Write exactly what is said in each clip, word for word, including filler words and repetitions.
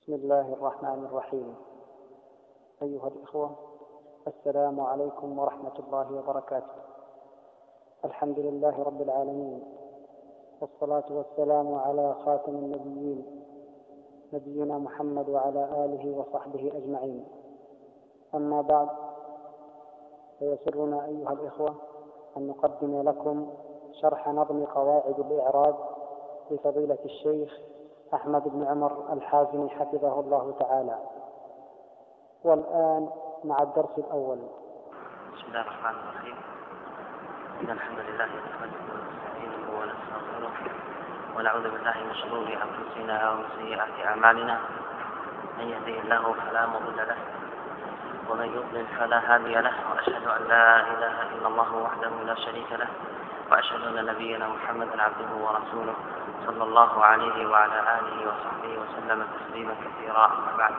بسم الله الرحمن الرحيم. أيها الإخوة، السلام عليكم ورحمة الله وبركاته. الحمد لله رب العالمين، والصلاة والسلام على خاتم النبيين نبينا محمد وعلى آله وصحبه أجمعين. أما بعد، فيسرنا أيها الإخوة أن نقدم لكم شرح نظم قواعد الإعراب لفضيلة الشيخ أحمد بن عمر الحازمي حفظه الله تعالى. والآن مع الدرس الأول. بسم الله الرحمن الرحيم. إن الحمد لله نحمده ونستعينه ونستغفره ونعوذ بالله من شرور أنفسنا ومن سيئات أعمالنا. من يهده الله فلا مضل له ومن يضلل فلا هادي له، وأشهد أن لا إله إلا الله وحده لا شريك له، وأشهد أن نبينا محمدا عبده ورسوله صلى الله عليه وعلى آله وصحبه وسلم تسليما كثيرا. أما بعد،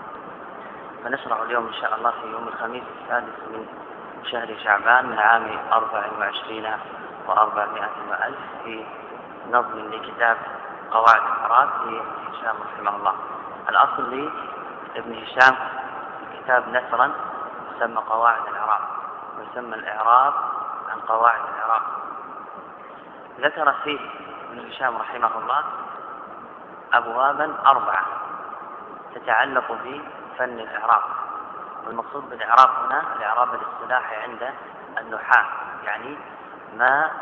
فنشرع اليوم إن شاء الله في يوم الخميس السادس من شهر شعبان من عام أربع وعشرين وأربعمائة وألف في نظم لكتاب قواعد الإعراب لهشام رحمه الله. الأصل لابن هشام كتاب نثرا يسمى قواعد الإعراب، ويسمى الإعراب عن قواعد الإعراب. ذكر فيه ابن هشام رحمه الله أبوابا أربعة تتعلق بفن الإعراب. والمقصود بالإعراب هنا الإعراب الاصطلاحي عند النحاة، يعني ما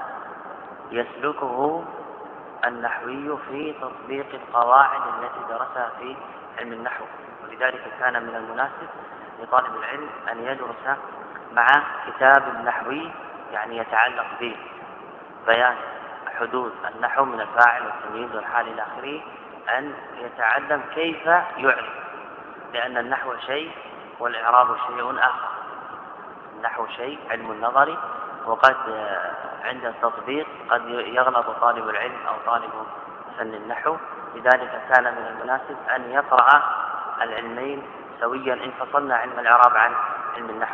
يسلكه النحوي في تطبيق القواعد التي درسها في علم النحو. ولذلك كان من المناسب لطالب العلم أن يدرس مع كتاب نحوي يعني يتعلق ببيان حدود النحو من الفاعل والتمييز والحال إلى آخره، أن يتعلم كيف يعرب، لأن النحو شيء والإعراب شيء آخر. النحو شيء علم النظري، وقد عند التطبيق قد يغلط طالب العلم أو طالب فن النحو. لذلك كان من المناسب أن يقرأ العلمين سويا إن فصلنا علم الإعراب عن علم النحو.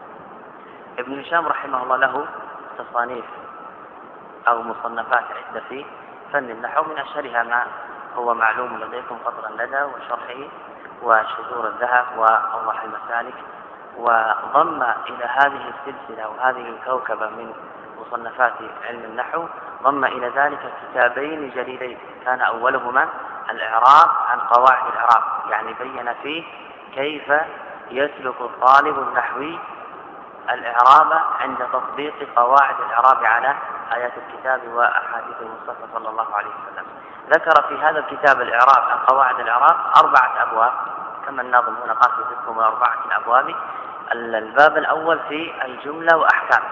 ابن هشام رحمه الله له تصانيف أو مصنفات عدة في فن النحو، من أشهرها ما هو معلوم لديكم قطر الندى وشرحه وشذور الذهب وأوضح المسالك. وضم إلى هذه السلسلة وهذه الكوكبة من مصنفات علم النحو ضم إلى ذلك كتابين جليلين، كان أولهما الإعراب عن قواعد الإعراب، يعني بين فيه كيف يسلك الطالب النحوي الإعراب عند تطبيق قواعد الإعراب على آيات الكتاب وأحاديث المصطفى صلى الله عليه وسلم. ذكر في هذا الكتاب الإعراب عن قواعد الإعراب أربعة أبواب، كما الناظم هنا قال في ذكرهم أربعة أبواب. الباب الأول في الجملة وأحكام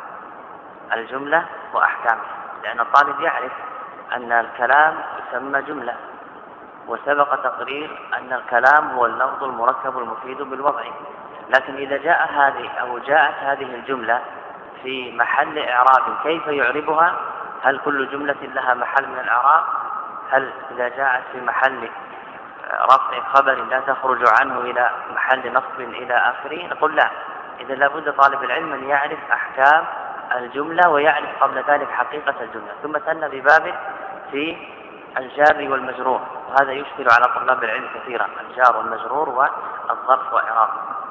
الجملة وأحكام لأن الطالب يعرف أن الكلام يسمى جملة، وسبق تقرير أن الكلام هو اللفظ المركب المفيد بالوضع. لكن إذا جاء هذه أو جاءت هذه الجملة في محل إعراب كيف يعربها؟ هل كل جملة لها محل من الإعراب؟ هل إذا جاءت في محل رفع خبر لا تخرج عنه إلى محل نصب إلى آخره؟ نقول لا. إذا لابد طالب العلم أن يعرف أحكام الجملة ويعرف قبل ذلك حقيقة الجملة. ثم ثنى بباب في الجار والمجرور، وهذا يشكل على طلاب العلم كثيرا، الجار والمجرور والظرف وإعراب.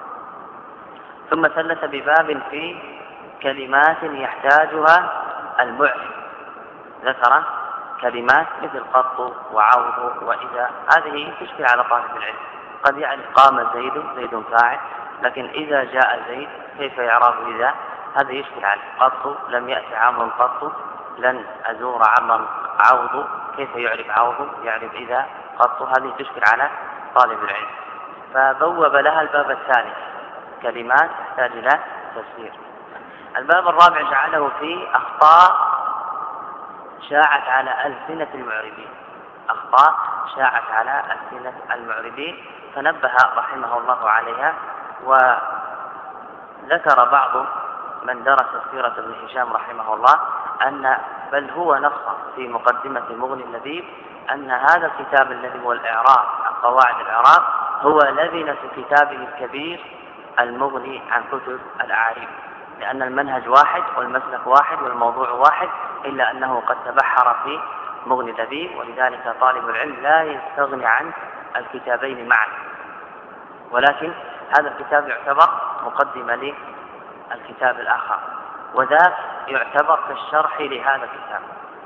ثم ثلث بباب في كلمات يحتاجها المعرب، ذكر كلمات مثل قط وعوض وإذا، هذه تشكل على طالب العلم. قد يعني قام زيد، زيد فاعل، لكن إذا جاء زيد كيف يعرب إذا؟ هذا يشكل عليه. قط لم يأتي عمرو قط، لن أزور عمرو عوض، كيف يعرب عوض؟ يعرب إذا قط، هذه تشكل على طالب العلم. فبوب لها الباب الثاني كلمات تحتاج إلى تفسير. الباب الرابع جعله في أخطاء شاعت على ألسنة المعربين، أخطاء شاعت على ألسنة المعربين، فنبه رحمه الله عليها. وذكر بعض من درس سيرة ابن هشام رحمه الله أن بل هو نص في مقدمة مغني اللبيب أن هذا الكتاب الذي هو الإعراب عن قواعد الإعراب هو لبنة كتابه الكبير المغني عن كتب الأعاريب، لأن المنهج واحد والمسلك واحد والموضوع واحد، إلا أنه قد تبحر في مغني اللبيب. ولذلك طالب العلم لا يستغني عن الكتابين معا، ولكن هذا الكتاب يعتبر مقدمة للكتاب الآخر، وذاك يعتبر كالشرح لهذا الكتاب.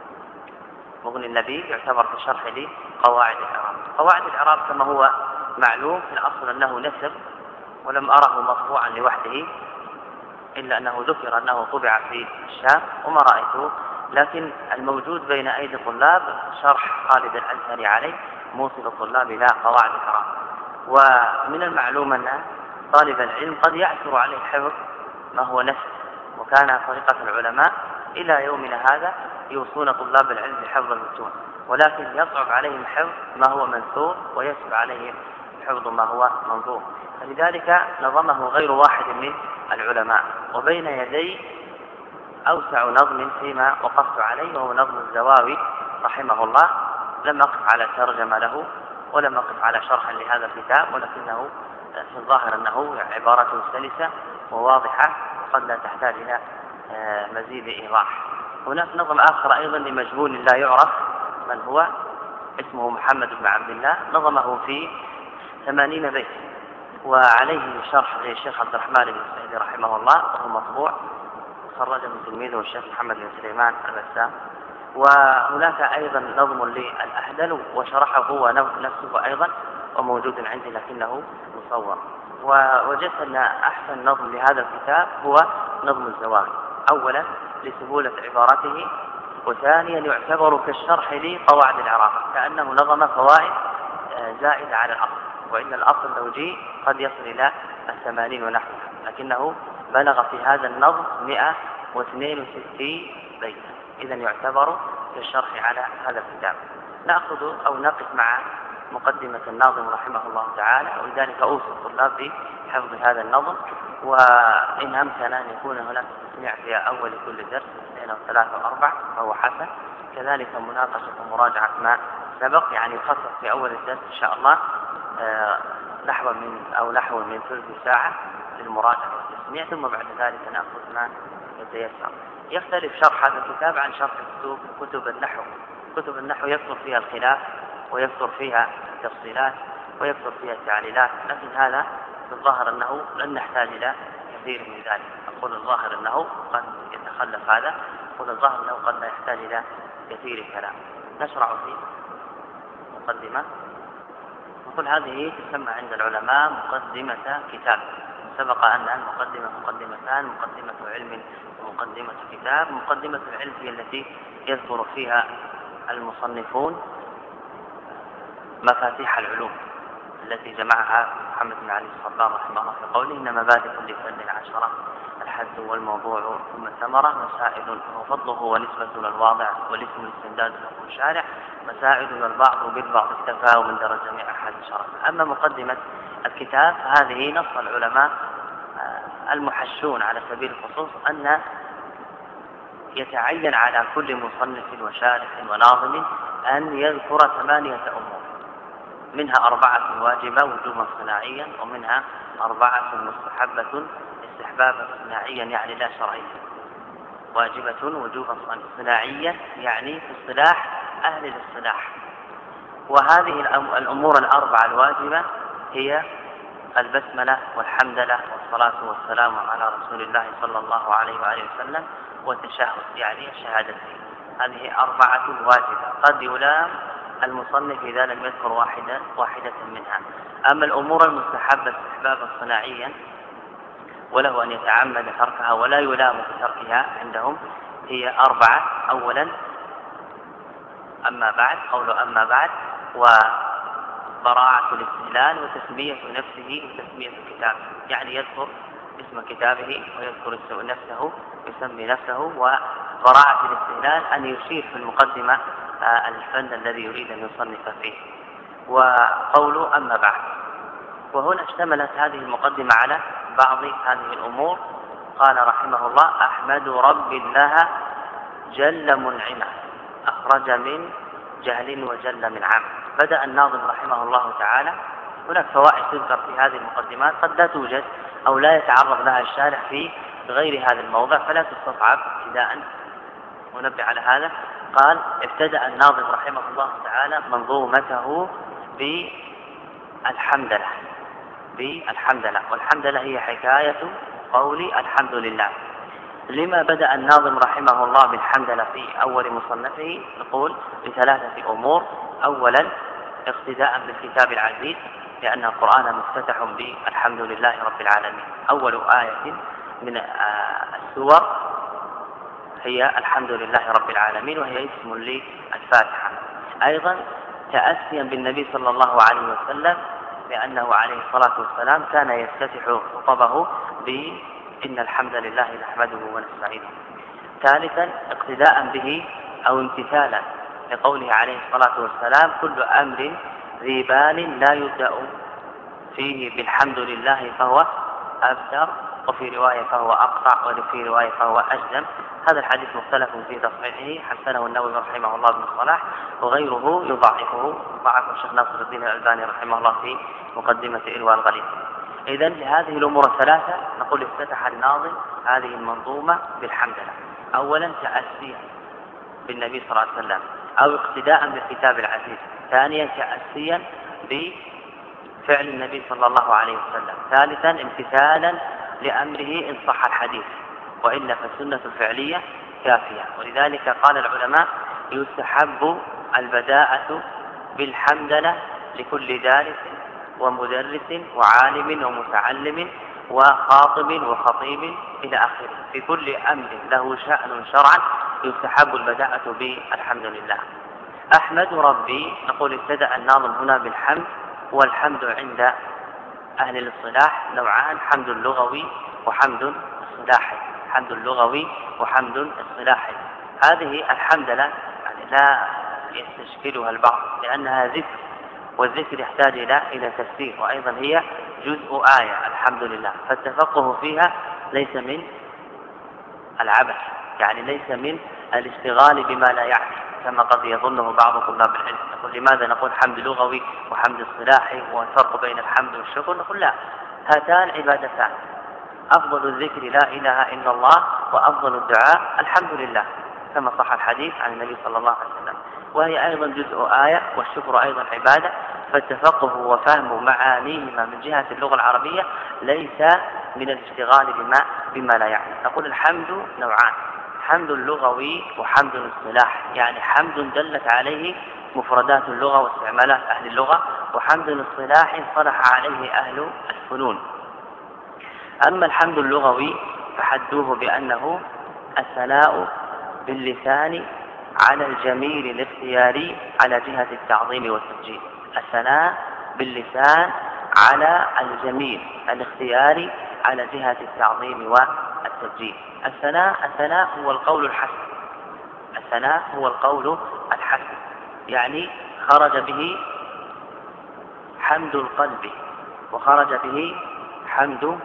مغني اللبيب يعتبر كالشرح لقواعد الإعراب. قواعد الإعراب كما هو معلوم في الأصل أنه نسب، ولم أره مطبوعا لوحده إلا أنه ذكر أنه طبع في الشام وما رأيته، لكن الموجود بين أيدي الطلاب شرح خالد الأزهري عليه موصل الطلاب إلى قواعد الإعراب. ومن المعلوم أن طالب العلم قد يعثر عليه حفظ ما هو نسب، وكان طريقة العلماء إلى يومنا هذا يوصون طلاب العلم بحفظ المتون، ولكن يصعب عليهم حفظ ما هو منثور ويصعب عليهم حفظ ما هو منظور، فلذلك نظمه غير واحد من العلماء. وبين يدي أوسع نظم فيما وقفت عليه وهو نظم الزواوي رحمه الله، لم أقف على ترجمة له ولم أقف على شرح لهذا الكتاب، ولكنه في الظاهر أنه عبارة سلسة وواضحة وقد لا تحتاج إلى مزيد إيضاح. هناك نظم آخر أيضا لمجهول لا يعرف من هو، اسمه محمد بن عبد الله، نظمه في ثمانين بيت، وعليه شرح للشيخ عبد الرحمن بن سعيد رحمه الله وهو مطبوع، خرجه تلميذه الشيخ محمد بن سليمان البسام. وهناك أيضا نظم للأحدل وشرحه هو نفسه أيضا وموجود عندي لكنه مصور. ووجدت أن أحسن نظم لهذا الكتاب هو نظم الزواوي، أولا لسهولة عبارته، وثانيا يعتبر كالشرح لقواعد الإعراب، كأنه نظم فوائد زائدة على الأصل، وإن الأصل لو جي قد يصل إلى الثمانين ونحوه، لكنه بلغ في هذا النظم مئة واثنين وستين بيتا، إذا يعتبر كالشرح على هذا الكتاب. نأخذ أو نقف مع مقدمة الناظم رحمه الله تعالى، ولذلك أوصي الطلاب بحفظ هذا النظم، وإن أمكن أن يكون هناك تسميع في أول كل درس اثنين أو ثلاثة أو أربع فهو حسن، كذلك مناقشة ومراجعة ما سبق، يعني يخصص في أول الدرس إن شاء الله نحو من أو نحو من ثلث ساعة للمراجعة والتسميع، ثم بعد ذلك نأخذ ما يتيسر. يختلف شرح هذا الكتاب عن شرح كتب كتب النحو. كتب النحو يكثر فيها الخلاف ويكثر فيها التفصيلات ويكثر فيها التعليلات، لكن هذا الظاهر أنه لن نحتاج إلى كثير من ذلك. أقول الظاهر أنه قد يتخلف هذا، أقول الظاهر أنه قد لا يحتاج إلى كثير كلام. نشرع في مقدمة، نقول هذه تسمى عند العلماء مقدمة كتاب. سبق أن المقدمة مقدمتان، مقدمة علم ومقدمة كتاب. مقدمة العلم هي التي يذكر فيها المصنفون مفاتيح العلوم التي جمعها محمد بن علي الصبار رحمه الله في قوله إن مبادئ كل فن العشرة الحد والموضوع ثم الثمرة، مسائل وفضله ونسبة الواضع والاسم الاستمداد له الشارع، مسائل البعض بالبعض اكتفى ومن درج جميع أحد شرف. أما مقدمة الكتاب هذه نص العلماء المحشون على سبيل الخصوص أن يتعين على كل مصنف وشارح وناظم أن يذكر ثمانية أمور، منها أربعة واجبة وجوبا صناعيا، ومنها أربعة مستحبة استحبابا صناعيا يعني لا شرعيا. واجبة وجوبا صناعيا يعني في اصطلاح أهل الاصطلاح. وهذه الأمور الأربعة الواجبة هي البسملة والحمدلة والصلاة والسلام على رسول الله صلى الله عليه وآله وسلم والتشهد يعني الشهادتين. هذه أربعة واجبة، قد يلام المصنف إذا لم يذكر واحدة واحدة منها. أما الأمور المستحبة استحبابا صناعيا وله أن يتعمد تركها ولا يلام بتركها عندهم هي أربعة. أولا أما بعد، قول أما بعد، وبراعة الاستهلال وتسمية نفسه وتسمية الكتاب، يعني يذكر اسم كتابه ويذكر نفسه يسمي نفسه. وبراعة الاستهلال أن يشير في المقدمة الفن الذي يريد أن يصنف فيه. وقول أما بعد، وهنا اشتملت هذه المقدمة على بعض هذه الأمور. قال رحمه الله أحمد رب الله جل منعمه أخرج من جهل وجل من عام. بدأ الناظم رحمه الله تعالى. هناك فوائد تذكر في هذه المقدمات قد لا توجد أو لا يتعرض لها الشارح في غير هذا الموضع فلا تستصعب ابتداء، ونبه على هذا. قال ابتدأ الناظم رحمه الله تعالى منظومته بالحمدلة بالحمدلة والحمدلة هي حكاية قول الحمد لله. لما بدأ الناظم رحمه الله بالحمدلة في أول مصنفه؟ نقول لثلاثة أمور. أولا اقتداء بالكتاب العزيز، لأن القرآن مفتتح بالحمد لله رب العالمين. أول آية من السور هي الحمد لله رب العالمين، وهي اسم للفاتحة. أيضا تأسيا بالنبي صلى الله عليه وسلم، لأنه عليه الصلاة والسلام كان يفتتح خطبه بإن الحمد لله نحمده ونستعينه. ثالثا اقتداء به أو امتثالا لقوله عليه الصلاة والسلام: كل أمر ذي بال لا يبدأ فيه بالحمد لله فهو أبتر، وفي رواية فهو أقطع، وفي رواية فهو أجزم. هذا الحديث مختلف في تصحيحه، حسنه النووي رحمه الله بن الصلاح، وغيره يضعفه ضعفه الشيخ ناصر الدين الألباني رحمه الله في مقدمة إرواء الغليل. إذن لهذه الأمور الثلاثة نقول افتتح الناظم هذه المنظومة بالحمدلله. أولا تأسيا بالنبي صلى الله عليه وسلم أو اقتداء بالكتاب العزيز. ثانيا تأسيا بفعل النبي صلى الله عليه وسلم. ثالثا امتثالا لأمره إن صح الحديث، وإلا فالسنة الفعلية كافية. ولذلك قال العلماء: يستحب البداءة بالحمدلة لكل دارس ومدرس وعالم ومتعلم وخاطب وخطيب إلى آخره. في كل أمر له شأن شرعا يستحب البداءة بالحمد لله. أحمد ربي، نقول ابتدأ الناظم هنا بالحمد. والحمد عند أهل الاصطلاح نوعان: حمد لغوي وحمد اصطلاحي. حمد لغوي وحمد اصطلاحي. هذه الحمدلله يعني لا يستشكلها البعض، لأنها ذكر، والذكر يحتاج إلى إلى تفسير، وأيضا هي جزء آية الحمد لله، فالتفقه فيها ليس من العبث، يعني ليس من الاشتغال بما لا يعني كما قد يظنه بعض طلاب العلم. نقول لماذا نقول حمد لغوي وحمد اصطلاحي والفرق بين الحمد والشكر؟ نقول لا، هاتان عبادتان، أفضل الذكر لا إله إلا الله، وأفضل الدعاء الحمد لله، كما صح الحديث عن النبي صلى الله عليه وسلم. وهي أيضا جزء آية، والشكر أيضا عبادة، فالتفقه وفهم معانيهما من جهة اللغة العربية ليس من الاشتغال بما, بما لا يعني. نقول الحمد نوعان: حمد لغوي وحمد اصطلاحي، يعني حمد دلت عليه مفردات اللغة واستعمالات أهل اللغة، وحمد اصطلاحي صلح عليه أهل الفنون. أما الحمد اللغوي فحدوه بأنه الثناء باللسان على الجميل الاختياري على جهة التعظيم والتبجيل. الثناء باللسان على الجميل الاختياري على جهة التعظيم والتبجيل. الثناء الثناء هو القول الحسن. الثناء هو القول الحسن، يعني خرج به حمد القلب، وخرج به حمد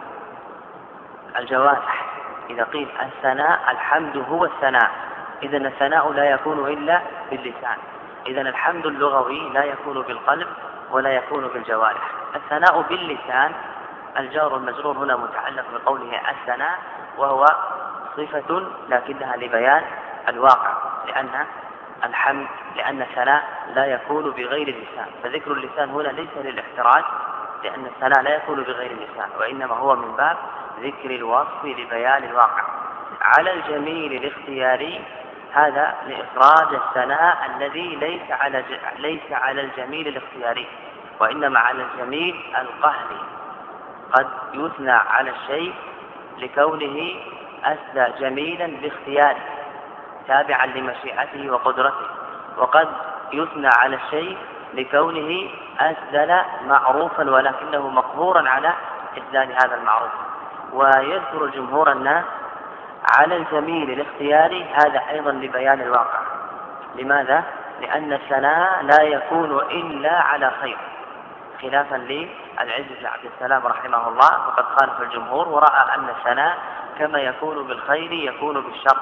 الجوارح. إذا قيل الثناء الحمد هو الثناء، إذن الثناء لا يكون إلا باللسان. إذن الحمد اللغوي لا يكون بالقلب ولا يكون بالجوارح. الثناء باللسان، الجار والمجرور هنا متعلق بقوله الثناء، وهو صفة لكنها لبيان الواقع، لأن الحمد لأن الثناء لا يكون بغير اللسان، فذكر اللسان هنا ليس للاحتراز، لأن الثناء لا يكون بغير اللسان، وإنما هو من باب ذكر الوصف لبيان الواقع. على الجميل الاختياري، هذا لإخراج الثناء الذي ليس على ليس على الجميل الاختياري، وإنما على الجميل القهري. قد يثنى على الشيء لكونه أسدى جميلا باختياره تابعا لمشيئته وقدرته، وقد يثنى على الشيء لكونه أسدل معروفا ولكنه مقهورا على إسدال هذا المعروف. ويذكر جمهور الناس على الجميل الاختياري، هذا أيضا لبيان الواقع. لماذا؟ لأن الثناء لا يكون إلا على خير، خلافا للعز بن عبد السلام رحمه الله، فقد خالف الجمهور ورأى أن الثناء كما يكون بالخير يكون بالشر.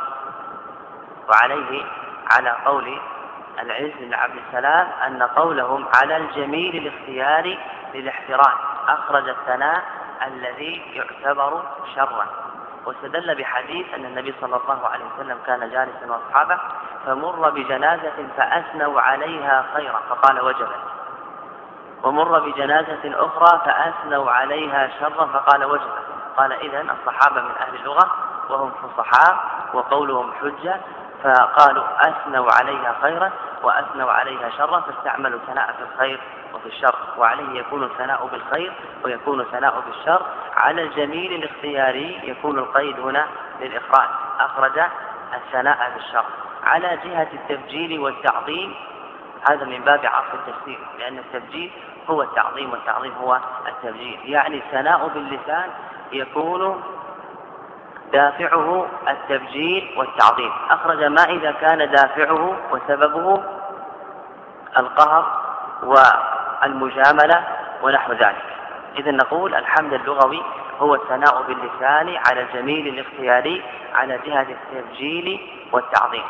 وعليه على قول العز بن عبد السلام أن قولهم على الجميل الاختياري للاحتراز، أخرج الثناء الذي يعتبر شرا. واستدل بحديث أن النبي صلى الله عليه وسلم كان جالسا واصحابه فمر بجنازة فأثنوا عليها خيرا فقال وجبت. ومر بجنازة أخرى فأثنوا عليها شرا فقال وجبت. قال إذن الصحابة من أهل اللغة وهم فصحاء وقولهم حجة، فقالوا أثنوا عليها خيرا وأثنوا عليها شرا، فاستعملوا ثناء في الخير وفي الشر، وعليه يكون الثناء بالخير ويكون الثناء بالشر. على الجميل الاختياري يكون القيد هنا للإخراج، أخرج الثناء بالشر. على جهة التبجيل والتعظيم هذا من باب عصر التفسير، لأن التبجيل هو التعظيم والتعظيم هو التبجيل، يعني الثناء باللسان يكون دافعه التبجيل والتعظيم. أخرج ما إذا كان دافعه وسببه القهر والمجاملة ونحو ذلك. إذن نقول الحمد اللغوي هو الثناء باللسان على الجميل الاختياري على جهة التبجيل والتعظيم.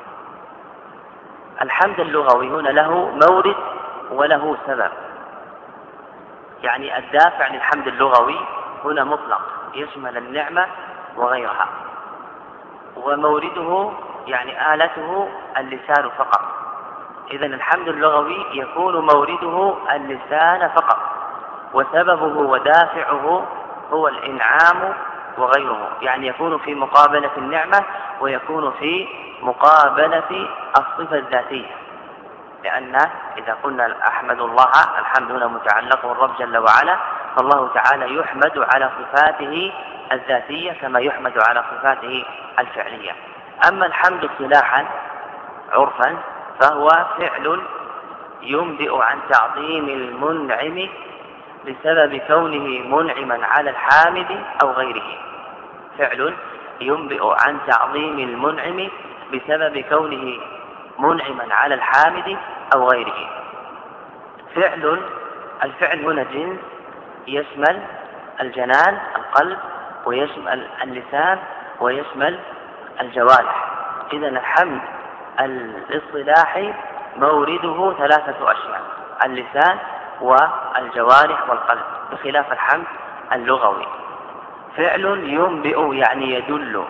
الحمد اللغوي هنا له مورد وله سبب، يعني الدافع للحمد اللغوي هنا مطلق يشمل النعمة وغيرها، ومورده يعني آلته اللسان فقط. إذن الحمد اللغوي يكون مورده اللسان فقط، وسببه ودافعه هو الإنعام وغيره، يعني يكون في مقابلة النعمة ويكون في مقابلة الصفة الذاتية، لأن إذا قلنا أحمد الله الحمد هنا متعلق بالرب جل وعلا، فالله تعالى يحمد على صفاته الذاتية كما يحمد على صفاته الفعلية. أما الحمد اصطلاحا عرفا فهو فعل ينبئ عن تعظيم المنعم بسبب كونه منعما على الحامد أو غيره، فعل ينبئ عن تعظيم المنعم بسبب كونه منعما على الحامد أو غيره. فعل الفعل هنا جنس يشمل الجنان القلب ويشمل اللسان ويشمل الجوارح. إذن الحمد الاصطلاحي مورده ثلاثة أشياء: اللسان والجوارح والقلب، بخلاف الحمد اللغوي. فعل ينبئ يعني يدل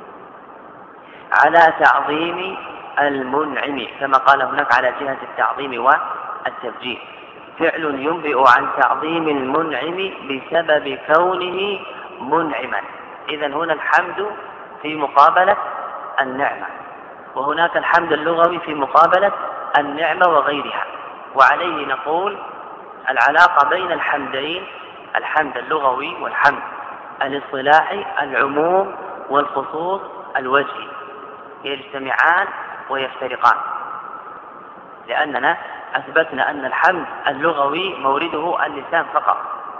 على تعظيم المنعم كما قال هناك على جهة التعظيم والتبجيل، فعل ينبئ عن تعظيم المنعم بسبب كونه منعما. إذن هنا الحمد في مقابلة النعمة، وهناك الحمد اللغوي في مقابلة النعمة وغيرها. وعليه نقول العلاقة بين الحمدين، الحمد اللغوي والحمد الاصطلاحي، العموم والخصوص الوجهي، يجتمعان ويفترقان، لأننا أثبتنا أن الحمد اللغوي مورده اللسان فقط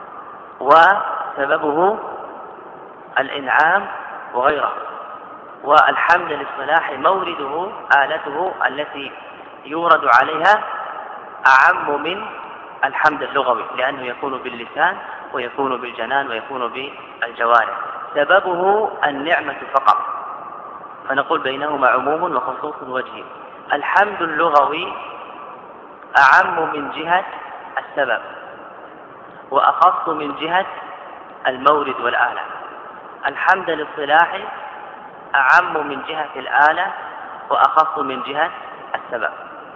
وسببه الإنعام وغيره، والحمد الاصطلاحي مورده آلته التي يورد عليها أعم من الحمد اللغوي، لأنه يكون باللسان ويكون بالجنان ويكون بالجوارح، سببه النعمة فقط، فنقول بينهما عموم وخصوص وجهي. الحمد اللغوي أعم من جهة السبب وأخص من جهة المورد والآلة. الحمد الاصطلاحي أعم من جهة الآلة وأخص من جهة السبب.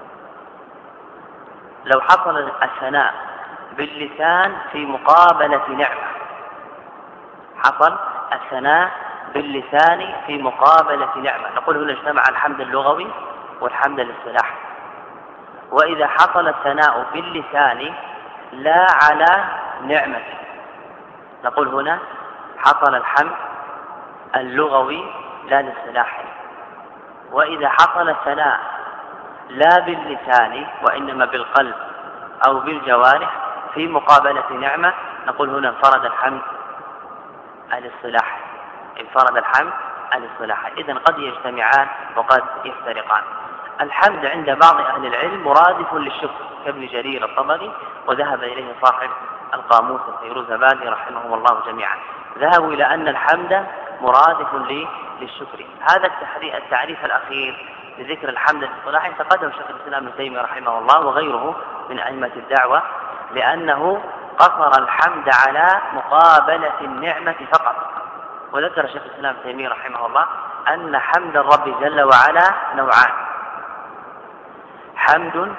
لو حصل الثناء باللسان في مقابلة نعمة، حصل الثناء باللسان في مقابلة نعمة، نقول هنا اجتمع الحمد اللغوي والحمد الاصطلاحي. وإذا حصل الثناء باللسان لا على نعمة، نقول هنا حصل الحمد اللغوي لا الاصطلاحي. وإذا حصل الثناء لا باللسان وإنما بالقلب أو بالجوارح في مقابلة نعمة، نقول هنا انفرد الحمد الاصطلاحي، انفرد الحمد الاصطلاحي. إذن قد يجتمعان وقد يفترقان. الحمد عند بعض أهل العلم مرادف للشكر كابن جرير الطبري، وذهب إليه صاحب القاموس الفيروزابادي رحمهم الله جميعا، ذهبوا إلى أن الحمد مرادف للشكر. هذا التعريف الأخير لذكر الحمد الاصطلاحي تقدم شيخ الإسلام ابن تيمية رحمه الله وغيره من أئمة الدعوة، لأنه قصر الحمد على مقابلة النعمة فقط. وذكر شيخ الإسلام ابن تيمية رحمه الله أن حمد الرب جل وعلا نوعان: حمد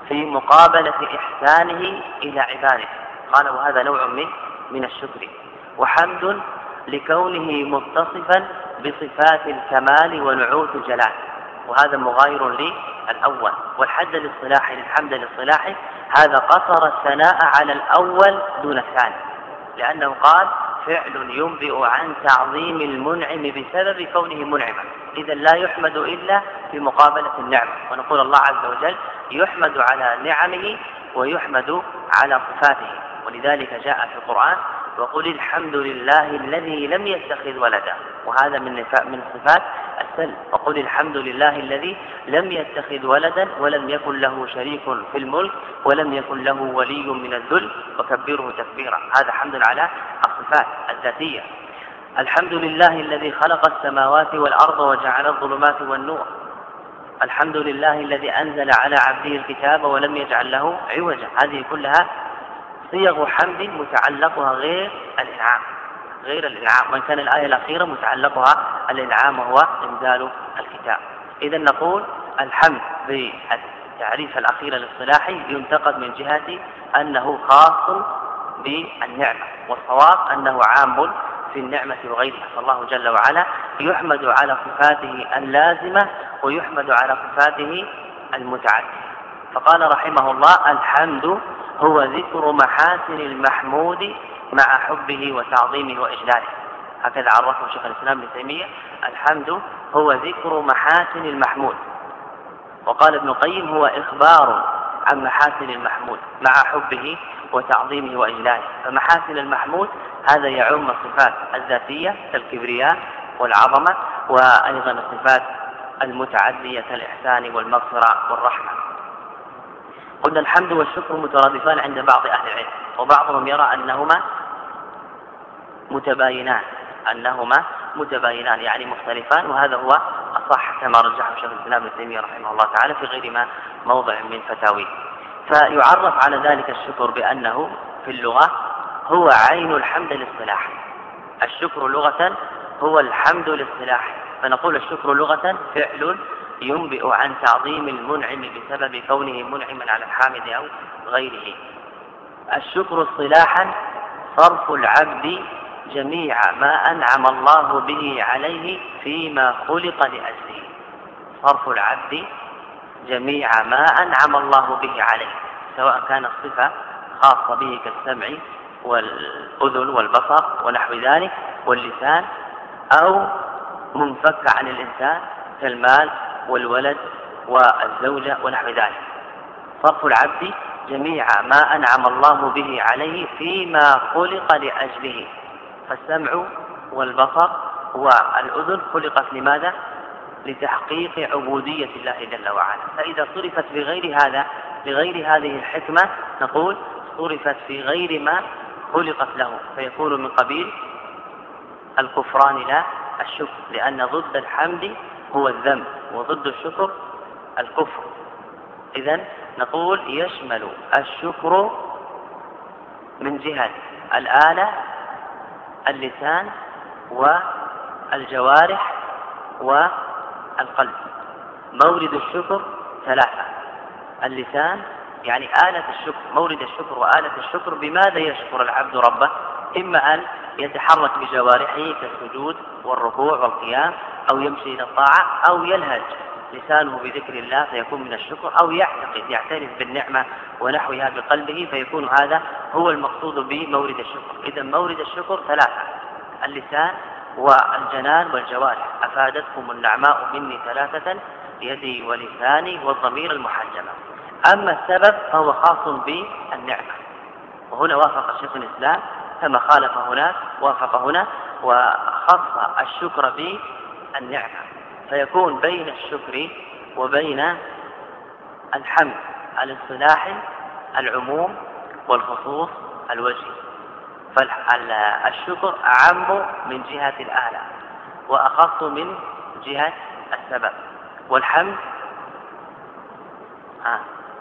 في مقابلة إحسانه إلى عباده. قال وهذا نوع من من الشكر. وحمد لكونه متصفا بصفات الكمال ونعوت الجلال، وهذا مغاير للأول. والحد الاصطلاحي للحمد الاصطلاحي هذا قصر الثناء على الأول دون الثاني، لأنه قال فعل ينبئ عن تعظيم المنعم بسبب كونه منعما، إذا لا يحمد إلا في مقابلة النعمة. ونقول الله عز وجل يحمد على نعمه ويحمد على صفاته، ولذلك جاء في القرآن وقل الحمد لله الذي لم يتخذ ولدا، وهذا من من صفات السلب. وقل الحمد لله الذي لم يتخذ ولدا ولم يكن له شريك في الملك ولم يكن له ولي من الذل وكبره تكبيرا. هذا حمد على الصفات الذاتية. الحمد لله الذي خلق السماوات والأرض وجعل الظلمات والنور. الحمد لله الذي أنزل على عبده الكتاب ولم يجعل له عوجا. هذه كلها صيغ حمد متعلقها غير الإنعام، غير الإنعام، وإن كان الآية الأخيرة متعلقها الإنعام وهو إنزال الكتاب. إذا نقول الحمد بالتعريف الأخير الاصطلاحي ينتقد من جهة أنه خاص بالنعمة، والصواب أنه عام في النعمة وغيرها. فالله جل وعلا يحمد على صفاته اللازمة ويحمد على صفاته المتعدية. فقال رحمه الله الحمد هو ذكر محاسن المحمود مع حبه وتعظيمه وإجلاله. هكذا عرفه شيخ الإسلام ابن تيمية، الحمد هو ذكر محاسن المحمود. وقال ابن القيم هو إخبار عن محاسن المحمود مع حبه وتعظيمه وإجلاله. فمحاسن المحمود هذا يعم الصفات الذاتية كالكبرياء والعظمة، وأيضا الصفات المتعدية كالإحسان والمغفرة والرحمة. قلنا الحمد والشكر مترادفان عند بعض أهل العلم، وبعضهم يرى أنهما متباينان أنهما متباينان يعني مختلفان، وهذا هو أصح كما رجحه شيخ الإسلام ابن تيمية رحمه الله تعالى في غير ما موضع من فتاويه. فيعرف على ذلك الشكر بأنه في اللغة هو عين الحمد الاصطلاحي. الشكر لغة هو الحمد الاصطلاحي، فنقول الشكر لغة فعل ينبئ عن تعظيم المنعم بسبب كونه منعما على الحامد أو غيره. الشكر اصطلاحا صرف العبد جميع ما أنعم الله به عليه فيما خلق لأجله. صرف العبد جميع ما أنعم الله به عليه، سواء كانت صفة خاصة به كالسمع والأذن والبصر ونحو ذلك واللسان، أو منفك عن الإنسان كالمال والولد والزوجة ونحو ذلك. صرف العبد جميع ما أنعم الله به عليه فيما خلق لأجله. فالسمع والبصر والأذن خلقت لماذا؟ لتحقيق عبودية الله جل وعلا. فإذا صرفت بغير هذا لغير هذه الحكمة نقول صرفت في غير ما خلقت له، فيكون من قبيل الكفران لا الشكر، لأن ضد الحمد هو الذنب وضد الشكر الكفر. إذن نقول يشمل الشكر من جهة الآلة اللسان والجوارح والقلب. مورد الشكر ثلاثة: اللسان يعني آلة الشكر، مورد الشكر وآلة الشكر. بماذا يشكر العبد ربه؟ إما أن يتحرك بجوارحه كالسجود والركوع والقيام، أو يمشي إلى الطاعة، أو يلهج لسانه بذكر الله فيكون من الشكر، أو يعتقد يعترف بالنعمة ونحوها بقلبه فيكون هذا هو المقصود بمورد الشكر. إذا مورد الشكر ثلاثة: اللسان والجنان والجوارح. أفادتكم النعماء مني ثلاثة: يدي ولساني والضمير المحجمة. أما السبب فهو خاص بالنعمة، وهنا وافق شيخ الإسلام كما خالف هناك وافق هنا وخص الشكر بالنعمة، فيكون بين الشكر وبين الحمد الاصطلاحي العموم والخصوص الوجهي. فالشكر أعم من جهة الآلة وأخص من جهة السبب، والحمد آه.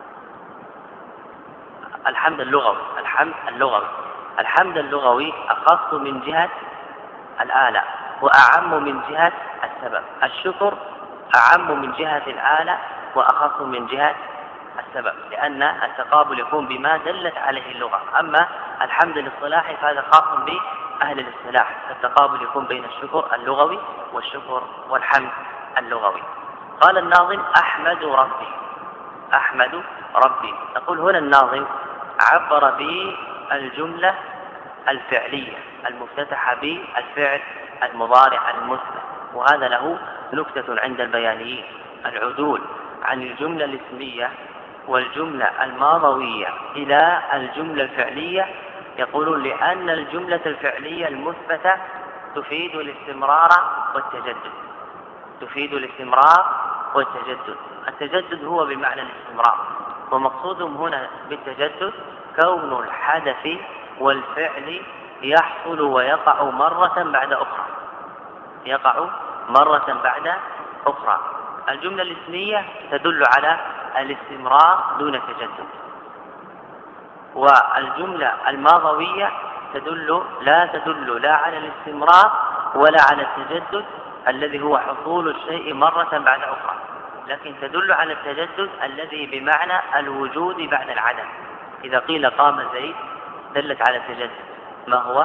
الحمد اللغوي الحمد اللغوي الحمد اللغوي أخص من جهة الآلة وأعم من جهة السبب. الشكر أعم من جهة الآلة وأخص من جهة السبب، لأن التقابل يكون بما دلت عليه اللغة. أما الحمد الاصطلاحي فهذا خاص بأهل الاصطلاح، التقابل يكون بين الشكر اللغوي والشكر والحمد اللغوي. قال الناظم: أحمد ربي، أحمد ربي. نقول هنا الناظم عبر بالجملة الفعلية المفتتحة بالفعل المضارع المثبت، وهذا له نكتة عند البيانيين: العدول عن الجملة الاسمية والجملة الماضوية إلى الجملة الفعلية، يقولون لأن الجملة الفعلية المثبتة تفيد الاستمرار والتجدد، تفيد الاستمرار والتجدد. التجدد هو بمعنى الاستمرار، ومقصودهم هنا بالتجدد كون الحدث والفعل يحصل ويقع مرة بعد أخرى، يقع مرة بعد أخرى. الجملة الاسمية تدل على الاستمرار دون تجدد، والجملة الماضوية تدل لا تدل لا على الاستمرار ولا على التجدد الذي هو حصول الشيء مرة بعد أخرى، لكن تدل على التجدد الذي بمعنى الوجود بعد العدم. إذا قيل قام زيد دلت على التجدد. ما هو؟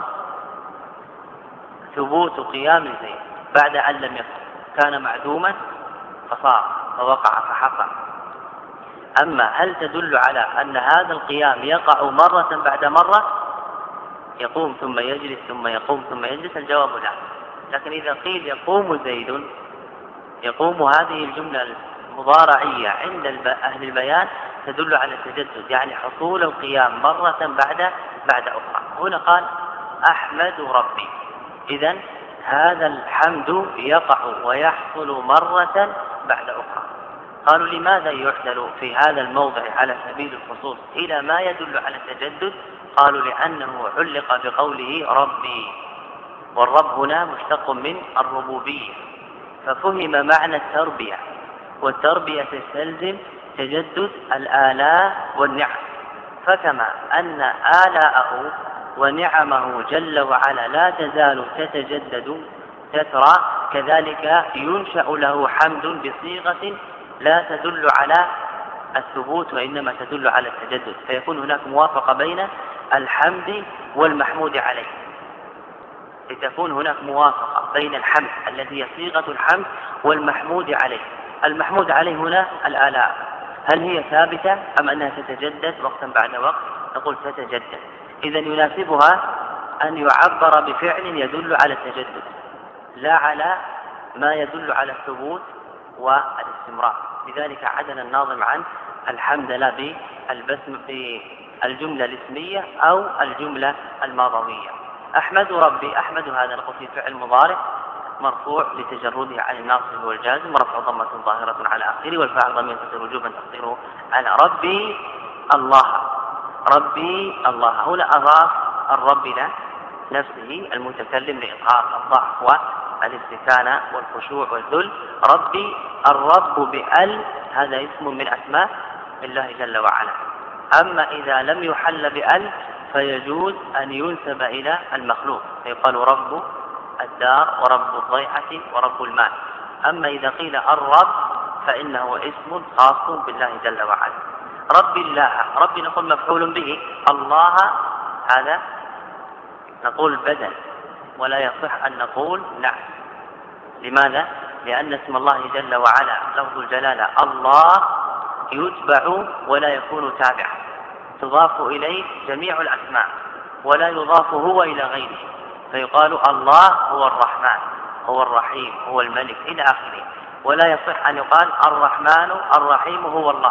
ثبوت قيام زيد بعد أن لم يكن، كان معدوما فصار فوقع فحصل. أما هل تدل على أن هذا القيام يقع مرة بعد مرة، يقوم ثم يجلس ثم يقوم ثم يجلس؟ الجواب لا. لكن إذا قيل يقوم زيد، يقوم هذه الجملة المضارعية عند أهل البيان تدل على التجدد، يعني حصول القيام مرة بعد بعد أخرى. هنا قال أحمد ربي، إذن هذا الحمد يقع ويحصل مرة بعد أخرى. قالوا لماذا يعدل في هذا الموضع على سبيل الخصوص إلى ما يدل على التجدد؟ قالوا لأنه علق بقوله ربي، والرب هنا مشتق من الربوبية، ففهم معنى التربية، والتربية تستلزم تجدد الآلاء والنعم. فكما أن آلاءه ونعمه جل وعلا لا تزال تتجدد تترى، كذلك ينشأ له حمد بصيغة لا تدل على الثبوت وإنما تدل على التجدد، فيكون هناك موافقة بين الحمد والمحمود عليه، لتكون هناك موافقة بين الحمد الذي هي صيغة الحمد والمحمود عليه. المحمود عليه هنا الآلاء، هل هي ثابتة أم أنها تتجدد وقتا بعد وقت؟ نقول تتجدد. إذن يناسبها أن يعبر بفعل يدل على التجدد لا على ما يدل على الثبوت والاستمرار. لذلك عدل الناظم عن الحمد لا بالبسم بالجملة الاسمية أو الجملة الماضوية. أحمد ربي، أحمد هذا نقول في فعل مضارع مرفوع لتجرده عن الناصب والجازم، ورفع ضمة ظاهرة على آخره، والفاعل ضمير تقدير وجوبا تقديره أنا ربي الله، ربي الله. هنا أضاف الرب إلى نفسه المتكلم لإظهار الضعف والاستكانة والخشوع والذل. ربي، الرب بأل هذا اسم من أسماء الله جل وعلا. أما إذا لم يحل بأل فيجوز أن ينسب إلى المخلوق، فيقال رب الدار ورب الضيعة ورب المال. أما إذا قيل الرب فإنه اسم خاص بالله جل وعلا. رب الله، ربي نقول مفعول به، الله هذا نقول بدل، ولا يصح أن نقول نعم. لماذا؟ لأن اسم الله جل وعلا لفظ الجلالة الله يتبع ولا يكون تابعا، تضاف إليه جميع الأسماء ولا يضاف هو إلى غيره، فيقال الله هو الرحمن هو الرحيم هو الملك إلى آخره، ولا يصح أن يقال الرحمن الرحيم هو الله.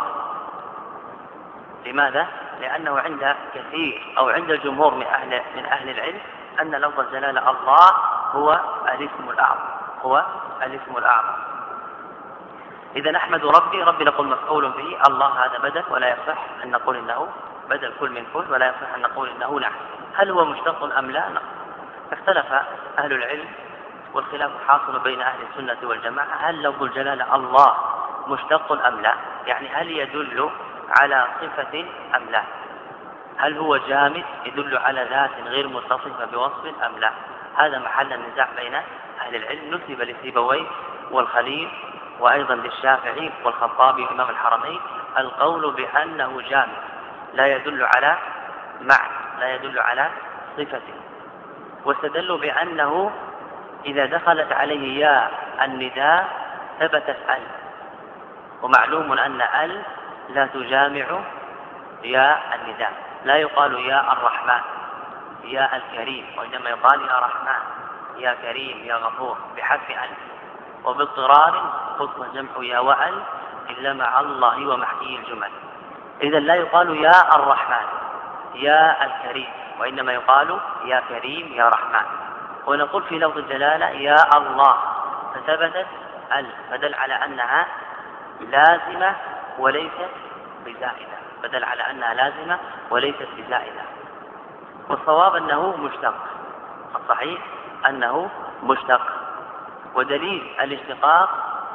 لماذا؟ لأنه عند كثير أو عند الجمهور من أهل من أهل العلم أن لفظ الجلالة الله هو الاسم الأعظم، هو الاسم الأعظم. إذا أحمد ربي، ربي نقول مفعول به، الله هذا بدل ولا يصح أن نقول إنه بدل كل من كل، ولا يصح أن نقول إنه نعم. هل هو مشتق أم لا؟ نعم. اختلف أهل العلم، والخلاف حاصل بين أهل السنة والجماعة، هل لفظ الجلالة الله مشتق أم لا؟ يعني هل يدل على صفة أم لا؟ هل هو جامد يدل على ذات غير متصفة بوصف أم لا؟ هذا محل النزاع بين أهل العلم. نسب لسيبويه والخليل وأيضا للشافعي والخطابي وإمام الحرمين القول بأنه جامع لا يدل على معنى، لا يدل على صفة. واستدلوا بأنه إذا دخلت عليه يا النداء ثبتت ال، ومعلوم أن ال لا تجامع يا النداء، لا يقال يا الرحمن يا الكريم، وإنما يقال يا رحمن يا كريم يا غفور بحذف ال. وباضطرار خص جمع يا وال إلا مع الله ومحكي الجمل. إذا لا يقال يا الرحمن يا الكريم، وإنما يقال يا كريم يا رحمن. ونقول في لفظ الجلالة يا الله، فثبتت ال، فدل على أنها لازمة وليست بزائدة، فدل على أنها لازمة وليست بزائدة. والصواب أنه مشتق، الصحيح أنه مشتق. ودليل الاشتقاق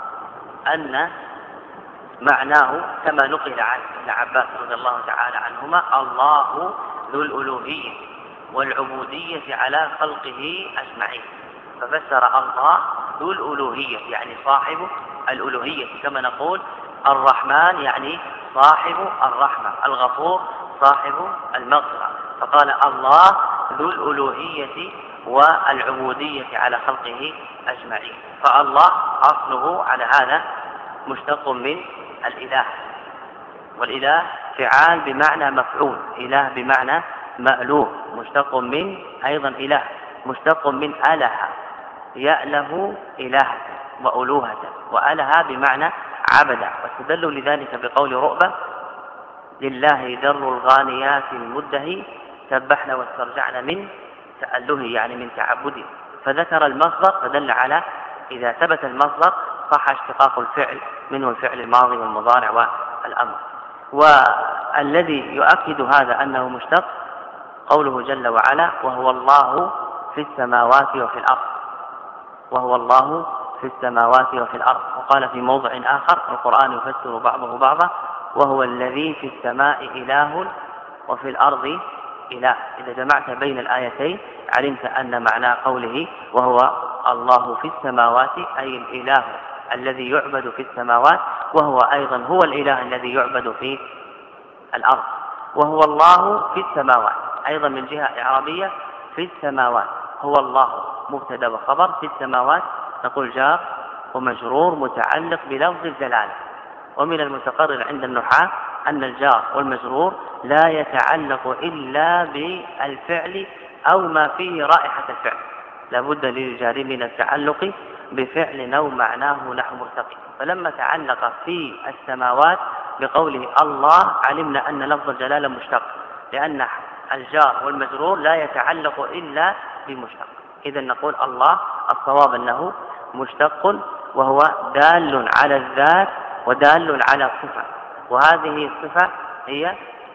أن معناه كما نقل عن ابن عباس رضي الله تعالى عنهما: الله ذو الألوهية والعبودية على خلقه أجمعين. ففسر الله ذو الألوهية يعني صاحب الألوهية، كما نقول الرحمن يعني صاحب الرحمة، الغفور صاحب المغفرة. فقال الله ذو الألوهية والعبودية على خلقه أجمعين. فالله أصله على هذا مشتق من الإله، والإله فعال بمعنى مفعول، إله بمعنى مألوه، مشتق من أيضا إله، مشتق من أله يأله إله وألوهة، وأله بمعنى عبد. واستدلوا لذلك بقول رؤبة: لله در الغانيات المدهي سبحنا واسترجعنا من تأله يعني من تعبده. فذكر المصدر فدل على إذا ثبت المصدر صح اشتقاق الفعل منه الفعل الماضي والمضارع والأمر. والذي يؤكد هذا أنه مشتق قوله جل وعلا: وهو الله في السماوات وفي الأرض، وهو الله في السماوات وفي الأرض. وقال في موضع آخر: القرآن يفسر بعضه بعضا: وهو الذي في السماء إله وفي الأرض إله. إذا جمعت بين الآيتين علمت أن معنى قوله وهو الله في السماوات أي الإله الذي يعبد في السماوات، وهو أيضا هو الإله الذي يعبد في الأرض. وهو الله في السماوات أيضا من جهة إعرابية، في السماوات هو الله مبتدأ وخبر، في السماوات نقول جار ومجرور متعلق بلفظ الجلالة. ومن المتقرر عند النحاة أن الجار والمجرور لا يتعلق إلا بالفعل أو ما فيه رائحة الفعل، لا بد للجار من التعلق بفعل أو معناه نحو مرتقي. فلما تعلق في السماوات بقوله الله علمنا أن لفظ الجلالة مشتق، لأن الجار والمجرور لا يتعلق إلا بمشتق. إذا نقول الله الصواب أنه مشتق، وهو دال على الذات ودال على الصفة. وهذه الصفة هي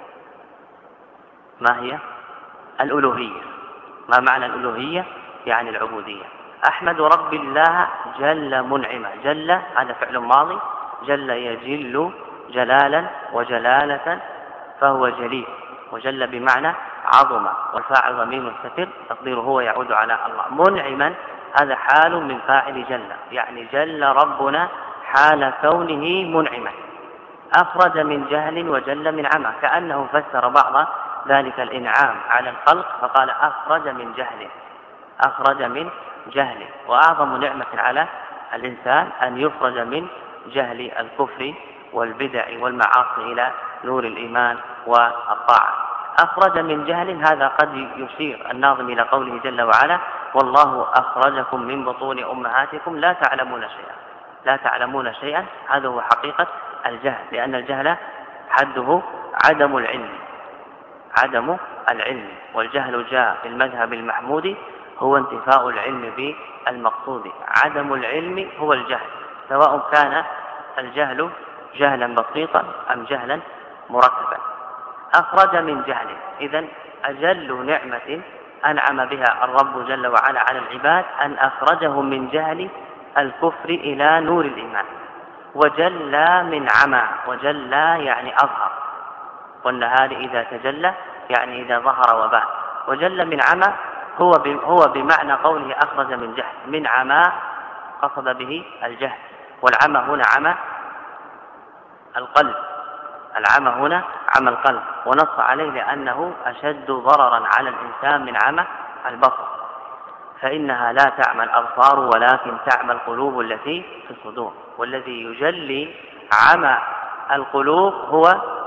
ما هي؟ الألوهية. ما معنى الألوهية؟ يعني العبودية. أحمد رب الله جل منعمة. جل هذا فعل ماضي، جل يجل جلالا وجلالة فهو جليل، وجل بمعنى عظمة، والفاعل ضمير مستتر تقديره هو يعود على الله. منعما هذا حال من فاعل جل، يعني جل ربنا حال كونه منعما. أخرج من جهل وجل من عمى، كأنه فسر بعض ذلك الإنعام على الخلق فقال أخرج من جهل، أخرج من جهل. وأعظم نعمة على الإنسان أن يخرج من جهل الكفر والبدع والمعاصي إلى نور الإيمان والطاعة. أخرج من جهل هذا قد يشير الناظم إلى قوله جل وعلا: والله أخرجكم من بطون أمهاتكم لا تعلمون شيئا. لا تعلمون شيئا هذا هو حقيقة الجهل، لأن الجهل حده عدم العلم، عدم العلم. والجهل جاء في المذهب المحمودي هو انتفاء العلم بالمقصود. عدم العلم هو الجهل، سواء كان الجهل جهلا بسيطا أم جهلا مركبا. أخرج من جهل، إذن أجل نعمة أنعم بها الرب جل وعلا على العباد أن أخرجهم من جهل الكفر إلى نور الإيمان. وجلى من عمى، وجلى يعني أظهر، والنهار إذا تجلى يعني إذا ظهر وبان. وجل من عمى هو هو بمعنى قوله أخرج من جهل. من عمى قصد به الجهل، والعمى هنا عمى القلب، العمى هنا عمى القلب، ونص عليه لأنه أشد ضررا على الإنسان من عمى البصر، فإنها لا تعمى الأبصار ولكن تعمى القلوب التي في الصدور. والذي يجلي عمى القلوب هو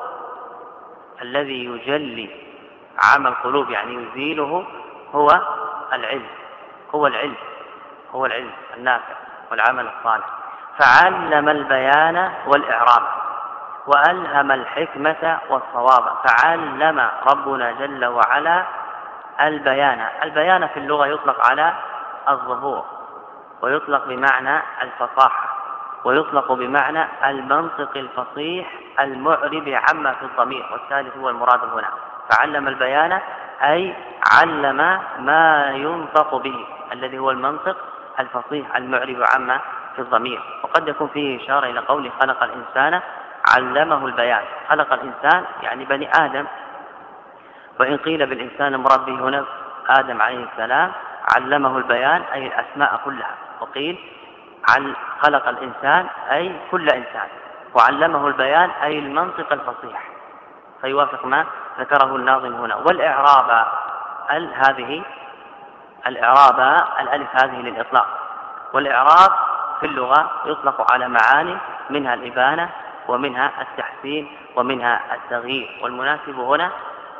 الذي يجلي عمى القلوب يعني يزيله هو العلم هو العلم هو العلم النافع والعمل الصالح. فعلم البيان والإعراب وألهم الحكمة والصواب. فعلم ربنا جل وعلا البيان. البيان في اللغة يطلق على الظهور، ويطلق بمعنى الفصاحة، ويطلق بمعنى المنطق الفصيح المعرب عما في الضمير، والثالث هو المراد هنا. فعلم البيان أي علم ما ينطق به الذي هو المنطق الفصيح المعرب عما في الضمير. وقد يكون فيه إشارة إلى قوله خلق الإنسان علمه البيان. خلق الإنسان يعني بني آدم، وإن قيل بالإنسان المراد به هنا آدم عليه السلام علمه البيان أي الأسماء كلها، وقيل خلق الإنسان أي كل إنسان، وعلمه البيان أي المنطق الفصيح، فيوافق ما ذكره الناظم هنا. والإعراب ال هذه الإعراب الألف هذه للإطلاق. والإعراب في اللغة يطلق على معاني منها الإبانة ومنها التحسين ومنها التغيير، والمناسب هنا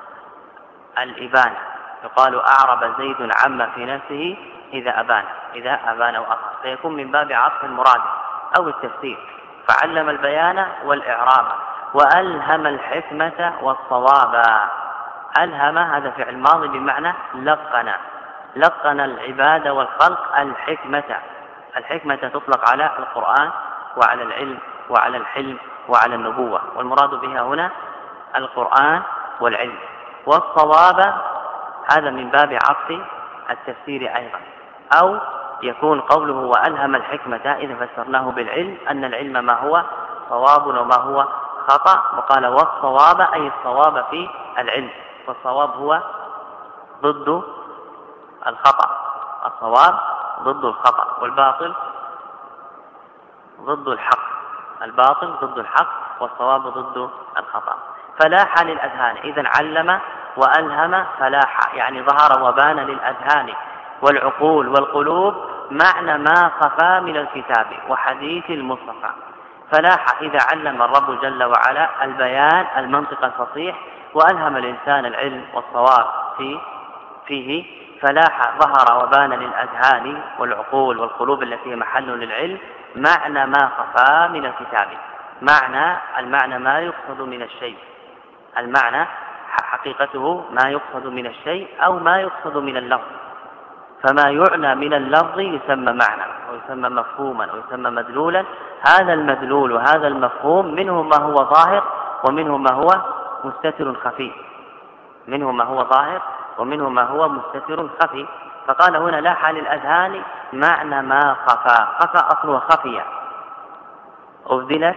الإبانة. يقال أعرب زيد عما في نفسه إذا أبان إذا أبان وأظهر، فيكون من باب عطف المراد أو التفسير. فعلم البيان والإعراب وألهم الحكمة والصواب. ألهم هذا فعل ماضي بمعنى لقن لقن العباد والخلق الحكمة. الحكمة تطلق على القرآن وعلى العلم وعلى الحلم وعلى النبوة، والمراد بها هنا القرآن والعلم. والصواب هذا من باب عطف التفسير أيضا، أو يكون قوله وألهم الحكمة إذا فسرناه بالعلم أن العلم ما هو صواب وما هو خطأ، وقال والصواب أي الصواب في العلم، والصواب هو ضد الخطأ، الصواب ضد الخطأ، والباطل ضد الحق، الباطل ضد الحق والصواب ضد الخطأ. فلاح للأذهان، إذن علم وألهم فلاح يعني ظهر وبان للأذهان والعقول والقلوب معنى ما خفى من الكتاب وحديث المصطفى. فلاح إذا علم الرب جل وعلا البيان المنطق الفصيح، وألهم الإنسان العلم والصواب في فيه، فلاح ظهر وبان للأذهان والعقول والقلوب التي هي محل للعلم معنى ما خفى من الكتاب. معنى المعنى ما يقصد من الشيء، المعنى حقيقته ما يقصد من الشيء أو ما يقصد من اللفظ. فما يعنى من اللفظ يسمى معنى ويسمى مفهوما ويسمى مدلولا. هذا المدلول وهذا المفهوم منه ما هو ظاهر ومنه ما هو مستتر خفي، منه ما هو ظاهر ومنه ما هو مستتر خفي. فقال هنا لاح للأذهان معنى ما خفى. خفى أصله خفية، أبدلت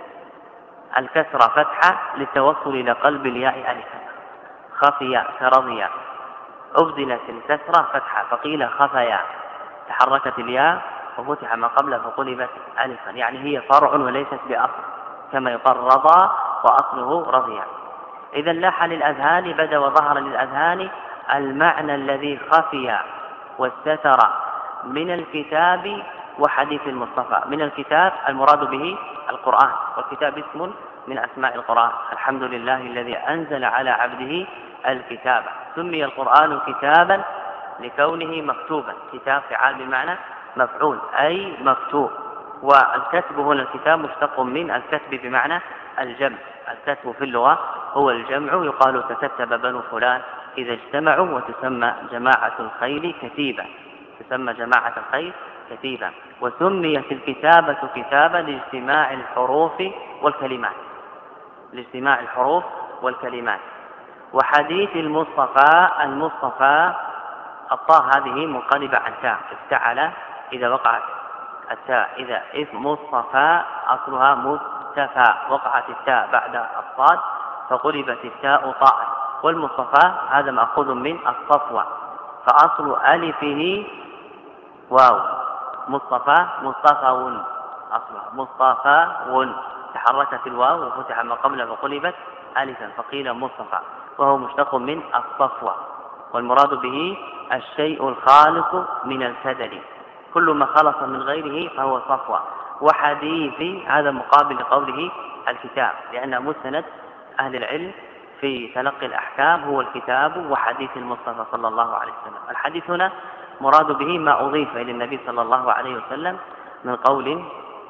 الكسرة فتحة للتوصل إلى قلب الياء ألفا، خفية كرضية، أبدلت الكسرة فتحة فقيل خفيا، تحركت الياء وفتح ما قبلها فقلبت ألفا، يعني هي فرع وليست بأصل، كما يقال رضى وأصله رضيا. إذا لاح للأذهان بدا وظهر للأذهان المعنى الذي خفي واستتر من الكتاب وحديث المصطفى. من الكتاب المراد به القرآن، والكتاب اسم من أسماء القرآن. الحمد لله الذي أنزل على عبده الكتاب. سمي القرآن كتابا لكونه مكتوبا، كتاب فعال بمعنى مفعول أي مكتوب. والكتب هنا الكتاب مشتق من الكتب بمعنى الجمع. الكتب في اللغة هو الجمع، يقال تكتب بنو فلان إذا اجتمعوا، وتسمى جماعة الخيل كتيبة، تسمى جماعة الخيل كتيبة. وسميت الكتابة كتابا لاجتماع الحروف والكلمات، لاجتماع الحروف والكلمات. وحديث المصطفى، المصطفى الطاء هذه منقلبة عن تاء، افتعل إذا وقعت التاء، إذا اسم مصطفى أصلها مصطفى، وقعت التاء بعد الصاد فقلبت التاء طاء. والمصطفى هذا مأخوذ من الصفوة، فأصل ألفه واو، مصطفى مصطفى أصلها مصطفى تحركت الواو وفتح ما قبلها وقلبت ألفا فقيل مصطفى، وهو مشتق من الصفوة، والمراد به الشيء الخالص من الكدر، كل ما خلص من غيره فهو صفوة. وحديث هذا مقابل لقوله الكتاب، لأن مستند أهل العلم في تلقي الأحكام هو الكتاب وحديث المصطفى صلى الله عليه وسلم. الحديث هنا مراد به ما أضيف إلى النبي صلى الله عليه وسلم من قول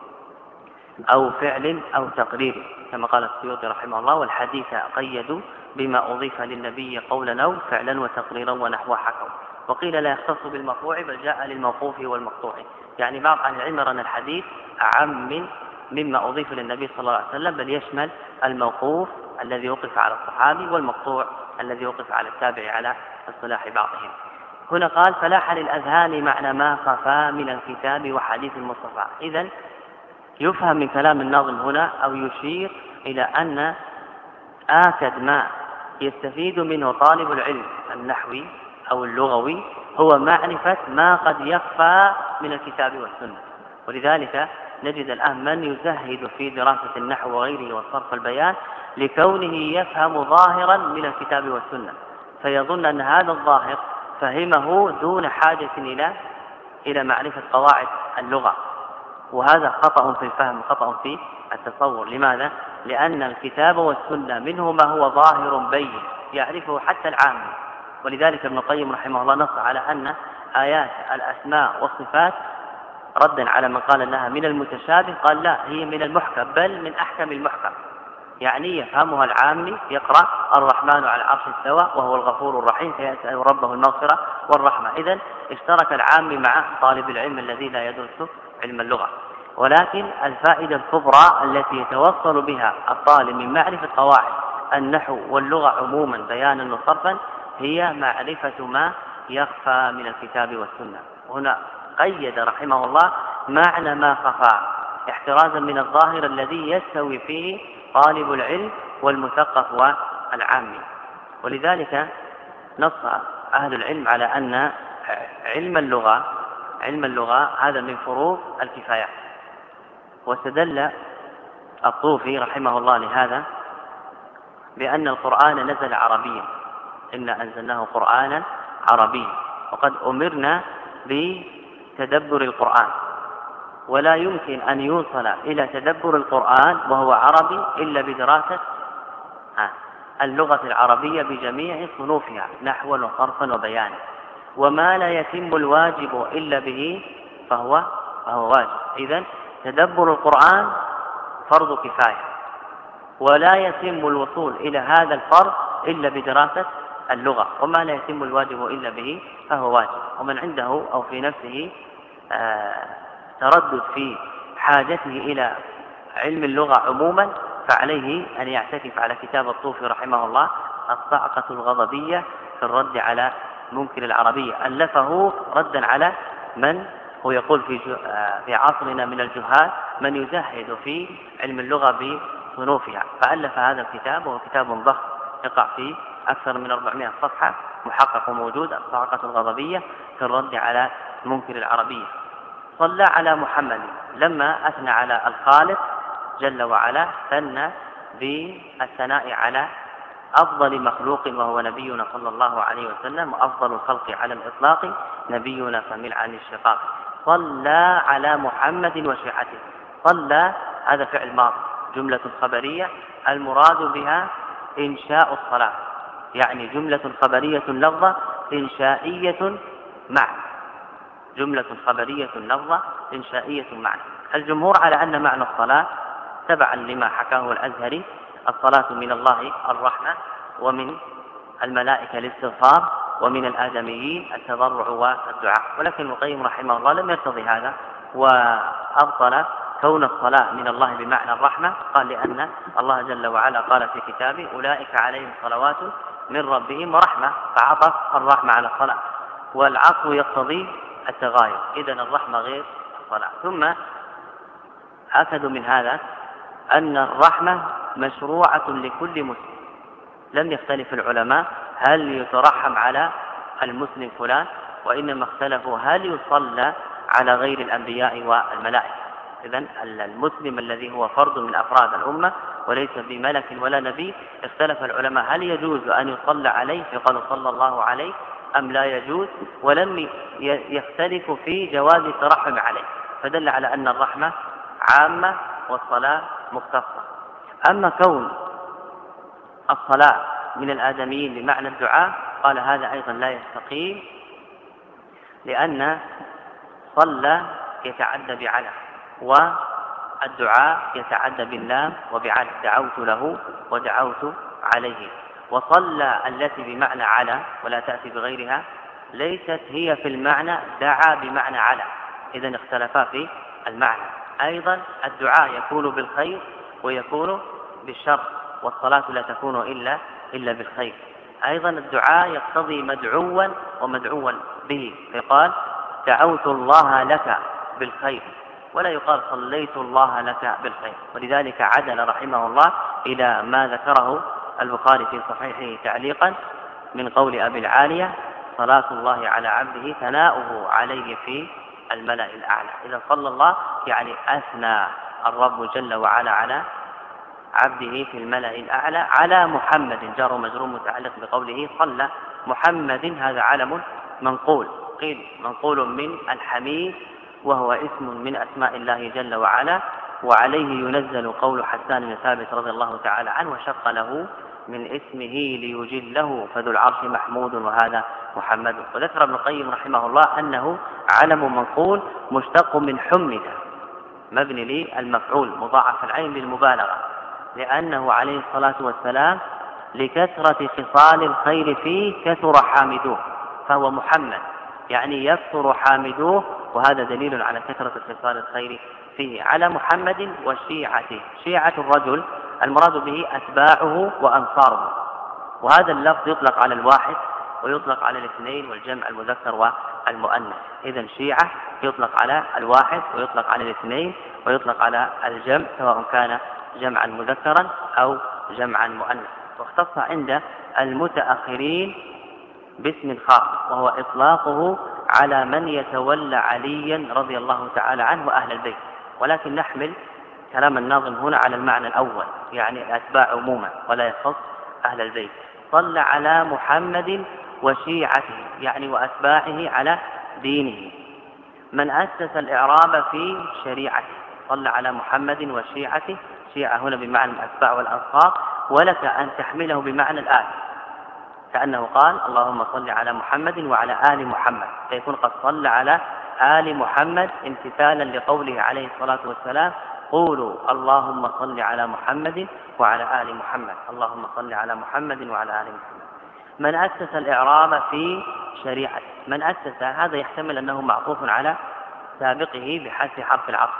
أو فعل أو تقرير، كما قال السيوطي رحمه الله: والحديث قيدوا بما أضيف للنبي قولا أو فعلا وتقريرا ونحو حكوا. وقيل لا يختص بالمرفوع بل جاء للموقوف والمقطوع، يعني بعض أهل العلم يرى أن الحديث أعم من مما أضيف للنبي صلى الله عليه وسلم، بل يشمل الموقوف الذي وقف على الصحابي والمقطوع الذي وقف على التابع على اصطلاح بعضهم. هنا قال: فلاح للأذهان معنى ما خفى من الكتاب وحديث المصطفى. إذن يفهم من كلام الناظم هنا أو يشير إلى أن آكد ما يستفيد منه طالب العلم النحوي أو اللغوي هو معرفة ما قد يخفى من الكتاب والسنة. ولذلك نجد الآن من يزهد في دراسة النحو وغيره والصرف البيان لكونه يفهم ظاهرا من الكتاب والسنة، فيظن أن هذا الظاهر فهمه دون حاجة إلى إلى معرفة قواعد اللغة، وهذا خطأ في الفهم، خطأ في التصور. لماذا؟ لأن الكتاب والسنة منه ما هو ظاهر بين يعرفه حتى العام. ولذلك ابن القيم رحمه الله نص على أن آيات الأسماء والصفات ردا على من قال أنها من المتشابه قال لا، هي من المحكم بل من أحكم المحكم، يعني يفهمها العامي يقرأ الرحمن على العرش استوى وهو الغفور الرحيم فيسأل ربه المغفرة والرحمة. إذن اشترك العامي مع طالب العلم الذي لا يدرس علم اللغة. ولكن الفائدة الكبرى التي يتوصل بها الطالب من معرفة قواعد النحو واللغة عموما بيانا وصرفا هي معرفة ما يخفى من الكتاب والسنة. هنا قيد رحمه الله معنى ما خفى احترازا من الظاهر الذي يستوي فيه طالب العلم والمثقف والعامي. ولذلك نص أهل العلم على أن علم اللغة علم اللغة هذا من فروض الكفايات. واستدل الطوفي رحمه الله لهذا بأن القرآن نزل عربيا، إنا أنزلناه قرآنا عربيا، وقد أمرنا بتدبر القرآن، ولا يمكن أن يوصل إلى تدبر القرآن وهو عربي إلا بدراسة اللغة العربية بجميع صنوفها نحوا وصرفا وبيانا. وما لا يتم الواجب إلا به فهو فهو واجب. إذن تدبر القرآن فرض كفاية، ولا يتم الوصول إلى هذا الفرض إلا بدراسة اللغة، وما لا يتم الواجب إلا به فهو واجب. ومن عنده أو في نفسه آه تردد في حاجته إلى علم اللغة عموما فعليه أن يعتكف على كتاب الطوفي رحمه الله الصعقة الغضبية في الرد على منكر العربية، ألفه ردا على من هو يقول في في عصرنا من الجهال من يزهد في علم اللغة بصنوفها، فألف هذا الكتاب وهو كتاب ضخم يقع فيه أكثر من أربعمائة صفحة محقق وموجود، الصعقة الغضبية في الرد على منكر العربية. صلى على محمد لما أثنى على الخالق جل وعلا ثنى بالثناء على أفضل مخلوق وهو نبينا صلى الله عليه وسلم، وأفضل الخلق على الإطلاق نبينا فمل عن الشقاق. صلى على محمد وشيعته. صلى هذا فعل ماضي جملة خبرية المراد بها إنشاء الصلاة، يعني جملة خبرية لفظة إنشائية معنى، جملة خبرية لفظة إنشائية معنى. الجمهور على أن معنى الصلاة تبعا لما حكاه الأزهري الصلاة من الله الرحمة، ومن الملائكة الاستغفار، ومن الآدميين التضرع والدعاء. ولكن ابن القيم رحمه الله لم يرتضي هذا وأبطل كون الصلاة من الله بمعنى الرحمة، قال لأن الله جل وعلا قال في كتابه أولئك عليهم صلوات من ربهم ورحمة، فعطف الرحمة على الصلاة، والعطف يقتضي التغاير، إذن الرحمة غير الصلاة. ثم أكد من هذا أن الرحمة مشروعة لكل مسلم، لم يختلف العلماء هل يترحم على المسلم فلان، وإنما اختلفوا هل يصلى على غير الأنبياء والملائكة. إذن المسلم الذي هو فرد من أفراد الأمة وليس بملك ولا نبي، اختلف العلماء هل يجوز أن يصلى عليه فيقال صلى الله عليه أم لا يجوز، ولم يختلف في جواز الترحم عليه، فدل على أن الرحمة عامة والصلاة مختصة. أما كون الصلاة من الآدميين بمعنى الدعاء قال هذا أيضا لا يستقيم، لأن صلى يتعدى بعلى، والدعاء يتعدى باللام وبعلى، دعوت له ودعوت عليه. وصلى التي بمعنى على ولا تأتي بغيرها ليست هي في المعنى دعا بمعنى على، إذن اختلفا في المعنى. أيضا الدعاء يكون بالخير ويكون بالشر، والصلاة لا تكون إلا إلا بالخير. أيضا الدعاء يقتضي مدعوا ومدعوا به، فيقال دعوت الله لك بالخير، ولا يقال صليت الله لك بالخير. ولذلك عدل رحمه الله إلى ما ذكره البخاري في صحيحه تعليقا من قول أبي العالية صلاة الله على عبده ثناؤه عليه في الملأ الأعلى. إذا صلى الله يعني أثنى الرب جل وعلا على عبده في الملأ الأعلى على محمد، جار مجرور متعلق بقوله صلى محمد، هذا علم منقول، قيل منقول من الحميد وهو اسم من أسماء الله جل وعلا، وعليه ينزل قول حسان بن ثابت رضي الله تعالى عنه وشق له من اسمه ليجله فذو العرش محمود وهذا محمد. وذكر ابن القيم رحمه الله أنه علم منقول مشتق من حمد مبني للمفعول مضاعف العين للمبالغة، لأنه عليه الصلاة والسلام لكثرة خصال الخير فيه كثر حامدوه، فهو محمد يعني يكثر حامدوه، وهذا دليل على كثرة خصال الخير فيه. على محمد وشيعته، شيعة الرجل المراد به أتباعه وأنصاره، وهذا اللفظ يطلق على الواحد ويطلق على الاثنين والجمع المذكر والمؤنث. إذن شيعة يطلق على الواحد ويطلق على الاثنين ويطلق على الجمع سواء كان جمعا مذكرا أو جمعا مؤنث. واختص عند المتأخرين باسم خاص وهو إطلاقه على من يتولى عليا رضي الله تعالى عنه وأهل البيت، ولكن نحمل كلام الناظم هنا على المعنى الأول يعني الأتباع عموما ولا يخص أهل البيت. صلى على محمد وشيعته يعني وأتباعه على دينه، من أسس الإعراب في شريعته. صلى على محمد وشيعته، شيعة هنا بمعنى الأتباع والأنصار، ولك أن تحمله بمعنى الآل، كأنه قال اللهم صل على محمد وعلى آل محمد، فيكون قد صلى على آل محمد امتثالا لقوله عليه الصلاة والسلام قولوا اللهم صل على محمد وعلى آل محمد، اللهم صل على محمد وعلى آل محمد. من أسس الإعراب في شريعته، من أسس هذا يحتمل أنه معطوف على سابقه بحذف حرف العطف،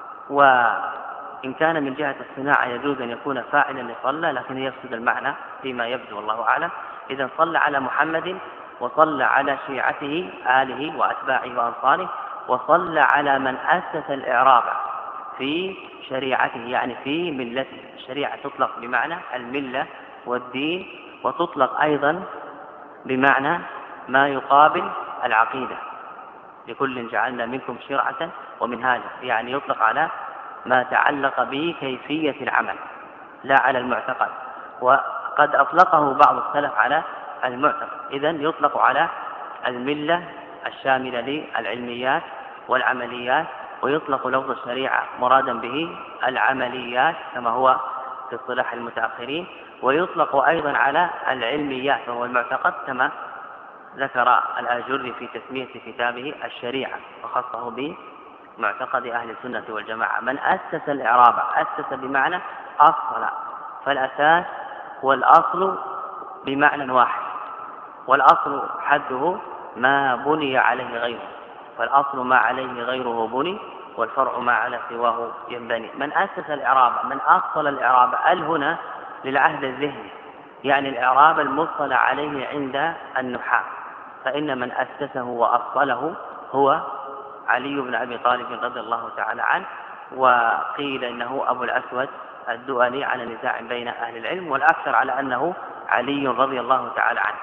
وإن كان من جهة الصناعة يجوز أن يكون فاعلا لصلى، لكن يفسد المعنى فيما يبدو والله أعلم. إذا صلى على محمد وصلى على شيعته آله وأتباعه وأنصاره، وصلى على من أسس الإعراب في شريعته يعني في ملته. الشريعة تطلق بمعنى الملة والدين، وتطلق أيضا بمعنى ما يقابل العقيدة، لكل جعلنا منكم شرعة ومنهاجا، يعني يطلق على ما تعلق به كيفية العمل لا على المعتقد، وقد أطلقه بعض السلف على المعتقد. إذن يطلق على الملة الشاملة للعلميات والعمليات، ويطلق لفظ الشريعة مرادا به العمليات كما هو في اصطلاح المتأخرين، ويطلق أيضا على العلميات وهو المعتقد كما ذكر الآجري في تسمية كتابه الشريعة وخصه بمعتقد أهل السنة والجماعة. من أسس الإعراب، أسس بمعنى أصل، فالأساس والأصل بمعنى واحد، والأصل حده ما بني عليه غيره، فالأصل ما عليه غيره بني، والفرع ما على سواه ينبني. من أسس الإعراب، من أصل الإعراب، ال هنا للعهد الذهني يعني الإعراب المصطلح عليه عند النحاة، فإن من أسسه وأصله هو علي بن أبي طالب رضي الله تعالى عنه، وقيل إنه أبو الأسود الدؤلي على نزاع بين أهل العلم، والأكثر على أنه علي رضي الله تعالى عنه.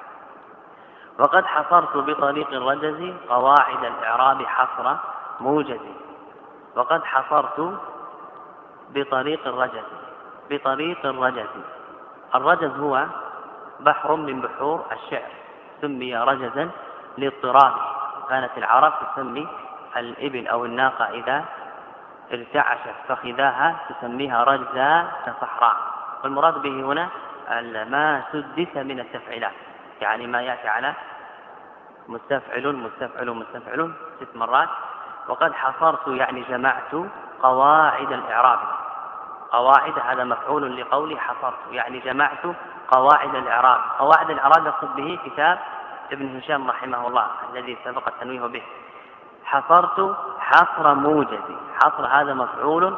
وقد حصرت بطريق الرجز قواعد الإعراب حصر موجز. وقد حصرت بطريق الرجز. بطريق الرجز، الرجز هو بحر من بحور الشعر، سمي رجزا لاضطرابه. كانت العرب تسمي الإبل أو الناقة إذا ارتعشت فخذاها تسميها رجزا كصحراء. والمراد به هنا ما سدس من التفعيلات، يعني ما يأتي على مستفعل مستفعل مستفعل ست مرات. وقد حصرت يعني جمعت قواعد الإعراب. قواعد هذا مفعول لقولي حصرت، يعني جمعت قواعد الإعراب. قواعد الإعراب يقصد به كتاب ابن هشام رحمه الله الذي سبق التنويه به. حصرت حصر موجز، حصر هذا مفعول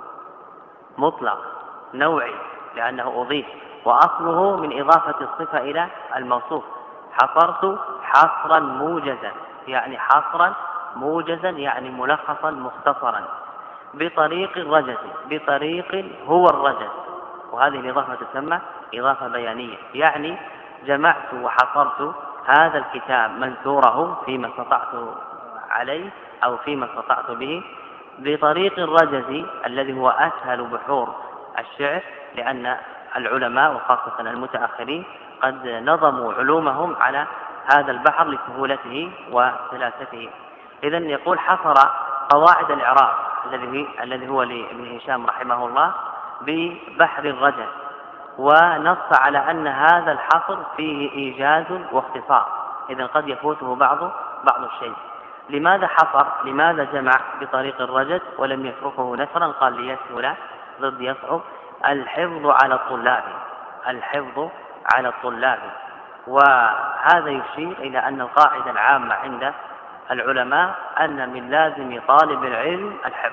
مطلق نوعي لأنه أضيف، وأصله من إضافة الصفة إلى الموصوف. حصرت حصرا موجزا، يعني حصرا موجزا يعني ملخصا مختصرا. بطريق الرجز، بطريق هو الرجز، وهذه الإضافة تسمى إضافة بيانية، يعني جمعت وحصرت هذا الكتاب منثوره فيما استطعت عليه أو فيما استطعت به بطريق الرجز الذي هو أسهل بحور الشعر، لأن العلماء وخاصة المتأخرين قد نظموا علومهم على هذا البحر لسهولته وسلاسته. إذن يقول حصر قواعد الإعراب الذي الذي هو لابن هشام رحمه الله ببحر الرجز، ونص على أن هذا الحصر فيه إيجاز واختصار، إذن قد يفوته بعض بعض الشيء. لماذا حصر؟ لماذا جمع بطريق الرجز ولم يتركه نثرا؟ قال ليسهل ضد يصعب. الحفظ على الطلاب، الحفظ على الطلاب. وهذا يشير إلى أن القاعدة العامة عند العلماء أن من لازم طالب العلم الحفظ.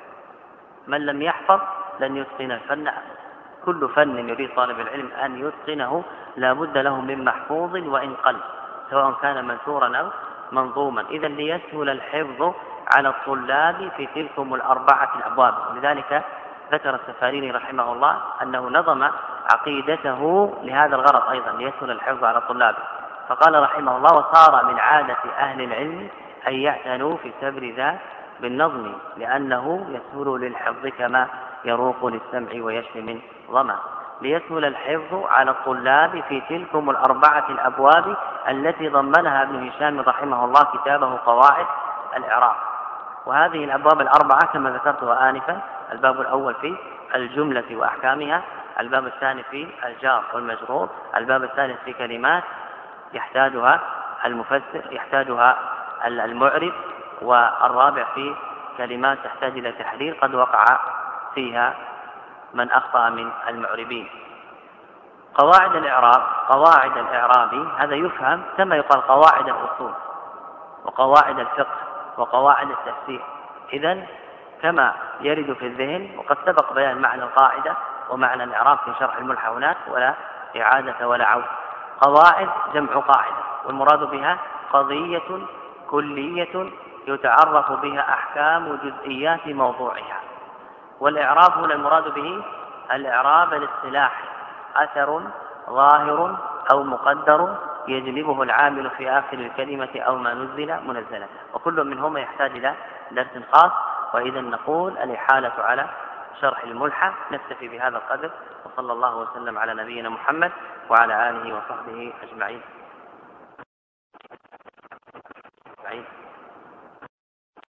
من لم يحفظ لن يتقن الفن. كل فن يريد طالب العلم أن يتقنه لا بد له من محفوظ وإن قل، سواء كان منثورا أو منظوما. إذا ليسهل الحفظ على الطلاب في تلكم الأربعة الأبواب. لذلك ذكر السفاريني رحمه الله أنه نظم عقيدته لهذا الغرض أيضا، ليسهل الحفظ على الطلاب. فقال رحمه الله: وصار من عادة أهل العلم أن يعتنوا في سبر ذا بالنظم، لأنه يسهل للحفظ كما يروق للسمع ويشفي من ظما. ليسهل الحفظ على الطلاب في تلكم الأربعة الأبواب التي ضمنها ابن هشام رحمه الله كتابه قواعد الإعراب. وهذه الأبواب الأربعة كما ذكرتها آنفا: الباب الأول في الجملة وأحكامها، الباب الثاني في الجار والمجرور، الباب الثالث في كلمات يحتاجها المفسر يحتاجها المعرب، والرابع في كلمات تحتاج إلى تحرير قد وقع فيها من أخطأ من المعربين. قواعد الإعراب، قواعد الإعراب هذا يفهم كما يقال قواعد الأصول وقواعد الفقه وقواعد التفسير. إذن كما يرد في الذهن، وقد سبق بيان معنى القاعدة ومعنى الإعراب في شرح الملحة هناك ولا إعادة ولا عود. قواعد جمع قاعدة، والمراد بها قضية كلية يتعرف بها أحكام جزئيات موضوعها. والإعراب هنا المراد به الإعراب الاصطلاحي، أثر ظاهر أو مقدر يجلبه العامل في آخر الكلمة أو ما نزل منزلة، وكل منهما يحتاج إلى درس خاص. وإذا نقول الإحالة على شرح الملحة. نكتفي بهذا القدر، وصلى الله وسلم على نبينا محمد وعلى آله وصحبه أجمعين.